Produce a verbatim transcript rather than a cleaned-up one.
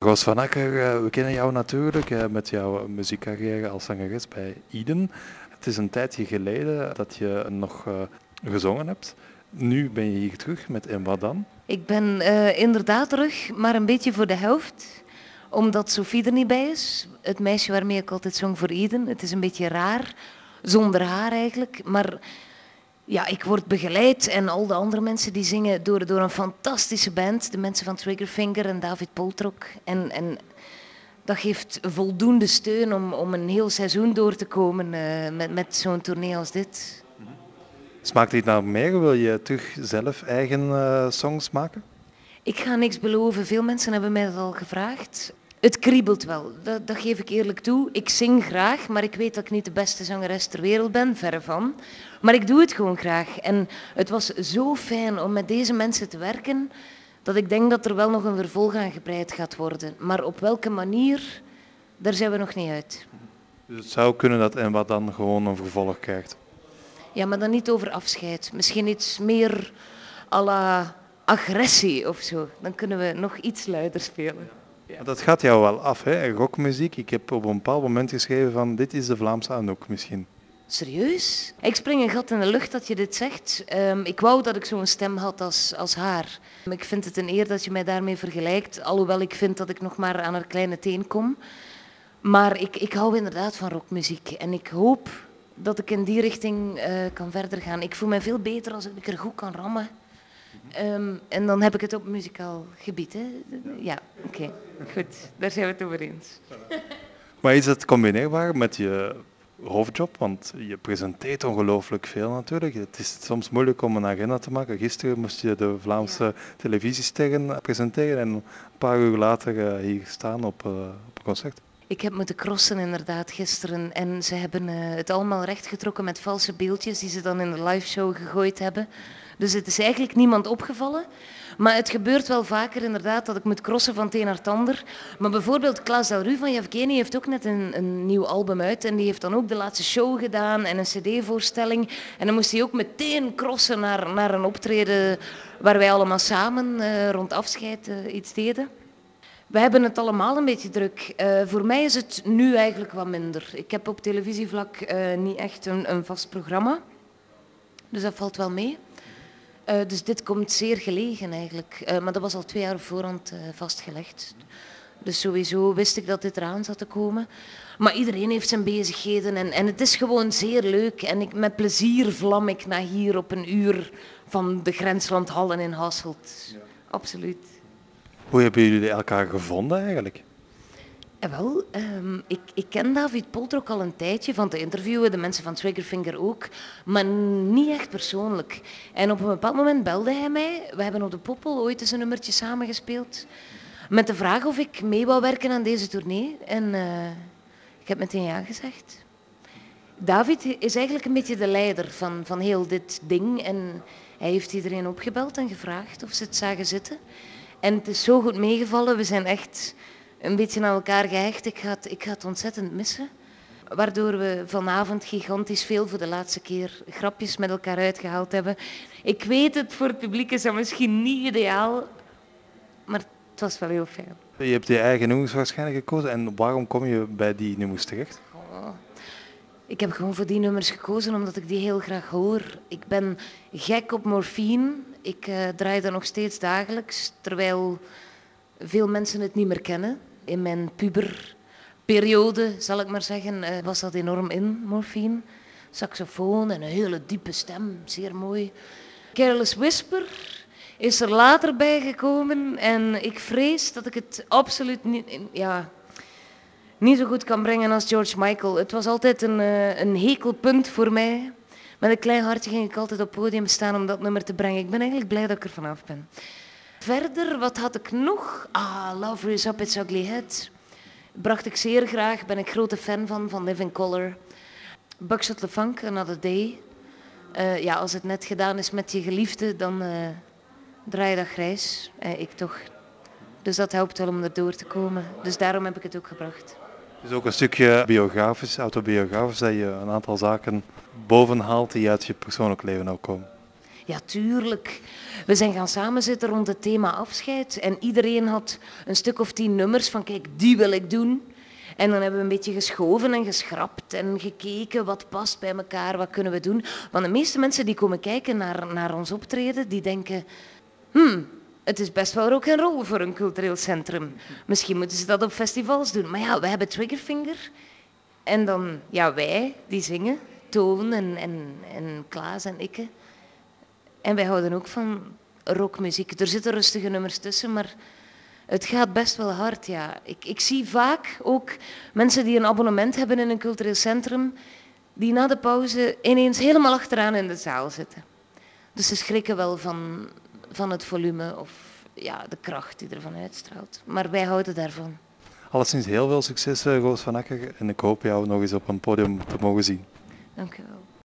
Roos van Akker, uh, we kennen jou natuurlijk uh, met jouw muziekcarrière als zangeres bij Eden. Het is een tijdje geleden dat je nog uh, gezongen hebt. Nu ben je hier terug met En wat dan? Ik ben uh, inderdaad terug, maar een beetje voor de helft. Omdat Sophie er niet bij is. Het meisje waarmee ik altijd zong voor Eden. Het is een beetje raar, zonder haar eigenlijk. Maar ja, ik word begeleid en al de andere mensen die zingen door, door een fantastische band. De mensen van Triggerfinger en David Poltrok. En, en dat geeft voldoende steun om, om een heel seizoen door te komen uh, met, met zo'n tournee als dit. Smaakt dit naar meer? Wil je terug zelf eigen uh, songs maken? Ik ga niks beloven. Veel mensen hebben mij dat al gevraagd. Het kriebelt wel, dat, dat geef ik eerlijk toe. Ik zing graag, maar ik weet dat ik niet de beste zangeres ter wereld ben, verre van. Maar ik doe het gewoon graag. En het was zo fijn om met deze mensen te werken, dat ik denk dat er wel nog een vervolg aan gebreid gaat worden. Maar op welke manier, daar zijn we nog niet uit. Dus het zou kunnen dat En wat dan gewoon een vervolg krijgt? Ja, maar dan niet over afscheid. Misschien iets meer à la agressie of zo. Dan kunnen we nog iets luider spelen. Ja. Dat gaat jou wel af, hè? Rockmuziek. Ik heb op een bepaald moment geschreven van dit is de Vlaamse Anouk misschien. Serieus? Ik spring een gat in de lucht dat je dit zegt. Um, ik wou dat ik zo'n stem had als, als haar. Ik vind het een eer dat je mij daarmee vergelijkt, alhoewel ik vind dat ik nog maar aan haar kleine teen kom. Maar ik, ik hou inderdaad van rockmuziek en ik hoop dat ik in die richting uh, kan verder gaan. Ik voel me veel beter als ik er goed kan rammen. Um, en dan heb ik het op muzikaal gebied. Hè? Ja, oké. Okay. Goed, daar zijn we het over eens. Maar is het combineerbaar met je hoofdjob? Want je presenteert ongelooflijk veel natuurlijk. Het is soms moeilijk om een agenda te maken. Gisteren moest je de Vlaamse ja. televisiesterren presenteren en een paar uur later uh, hier staan op, uh, op een concert. Ik heb moeten crossen inderdaad gisteren en ze hebben uh, het allemaal rechtgetrokken met valse beeldjes die ze dan in de liveshow gegooid hebben. Dus het is eigenlijk niemand opgevallen. Maar het gebeurt wel vaker inderdaad dat ik moet crossen van het een naar het ander. Maar bijvoorbeeld Klaas Delru van Yevgeny heeft ook net een, een nieuw album uit. En die heeft dan ook de laatste show gedaan en een cd-voorstelling. En dan moest hij ook meteen crossen naar, naar een optreden waar wij allemaal samen uh, rond afscheid uh, iets deden. We hebben het allemaal een beetje druk. Uh, voor mij is het nu eigenlijk wat minder. Ik heb op televisievlak uh, niet echt een, een vast programma. Dus dat valt wel mee. Uh, dus dit komt zeer gelegen eigenlijk. Uh, maar dat was al twee jaar op voorhand uh, vastgelegd. Dus sowieso wist ik dat dit eraan zat te komen. Maar iedereen heeft zijn bezigheden en, en het is gewoon zeer leuk. En ik, met plezier vlam ik naar hier op een uur van de Grenslandhallen in Hasselt. Ja. Absoluut. Hoe hebben jullie elkaar gevonden eigenlijk? Eh, wel, um, ik, ik ken David Poltrok al een tijdje van te interviewen, de mensen van Triggerfinger ook, maar niet echt persoonlijk. En op een bepaald moment belde hij mij. We hebben op de Poppel ooit eens een nummertje samengespeeld, met de vraag of ik mee wou werken aan deze tournee. En uh, ik heb meteen ja gezegd. David is eigenlijk een beetje de leider van, van heel dit ding en hij heeft iedereen opgebeld en gevraagd of ze het zagen zitten. En het is zo goed meegevallen, we zijn echt een beetje aan elkaar gehecht. Ik ga het, ik ga het ontzettend missen. Waardoor we vanavond gigantisch veel voor de laatste keer grapjes met elkaar uitgehaald hebben. Ik weet het, voor het publiek is dat misschien niet ideaal, maar het was wel heel fijn. Je hebt je eigen nummers waarschijnlijk gekozen en waarom kom je bij die nummers terecht? Oh. Ik heb gewoon voor die nummers gekozen omdat ik die heel graag hoor. Ik ben gek op morfine. Ik uh, draai dat nog steeds dagelijks, terwijl veel mensen het niet meer kennen. In mijn puberperiode, zal ik maar zeggen, uh, was dat enorm in, morfine. Saxofoon en een hele diepe stem, zeer mooi. Careless Whisper is er later bijgekomen en ik vrees dat ik het absoluut niet... Ja, niet zo goed kan brengen als George Michael. Het was altijd een, uh, een hekelpunt voor mij. Met een klein hartje ging ik altijd op het podium staan om dat nummer te brengen. Ik ben eigenlijk blij dat ik er vanaf ben. Verder, wat had ik nog? Ah, Love Is Up Its Ugly Head. Bracht ik zeer graag, ben ik grote fan van, van Living Colour. Buckshot LeFunk, Another Day. Uh, ja, als het net gedaan is met je geliefde, dan uh, draai je dat grijs. Uh, ik toch. Dus dat helpt wel om er door te komen. Dus daarom heb ik het ook gebracht. Het is ook een stukje biografisch, autobiografisch, dat je een aantal zaken bovenhaalt die uit je persoonlijk leven ook komen. Ja, tuurlijk. We zijn gaan samenzitten rond het thema afscheid. En iedereen had een stuk of tien nummers van kijk, die wil ik doen. En dan hebben we een beetje geschoven en geschrapt en gekeken wat past bij elkaar, wat kunnen we doen. Want de meeste mensen die komen kijken naar, naar ons optreden, die denken... Hmm, het is best wel rock en roll voor een cultureel centrum. Misschien moeten ze dat op festivals doen. Maar ja, wij hebben Triggerfinger. En dan, ja, wij die zingen. Toon en, en, en Klaas en ikke. En wij houden ook van rockmuziek. Er zitten rustige nummers tussen, maar het gaat best wel hard, ja. Ik, ik zie vaak ook mensen die een abonnement hebben in een cultureel centrum, die na de pauze ineens helemaal achteraan in de zaal zitten. Dus ze schrikken wel van, van het volume of ja, de kracht die ervan uitstraalt. Maar wij houden daarvan. Alleszins heel veel succes, eh, Roos van Akker. En ik hoop jou nog eens op een podium te mogen zien. Dank u wel.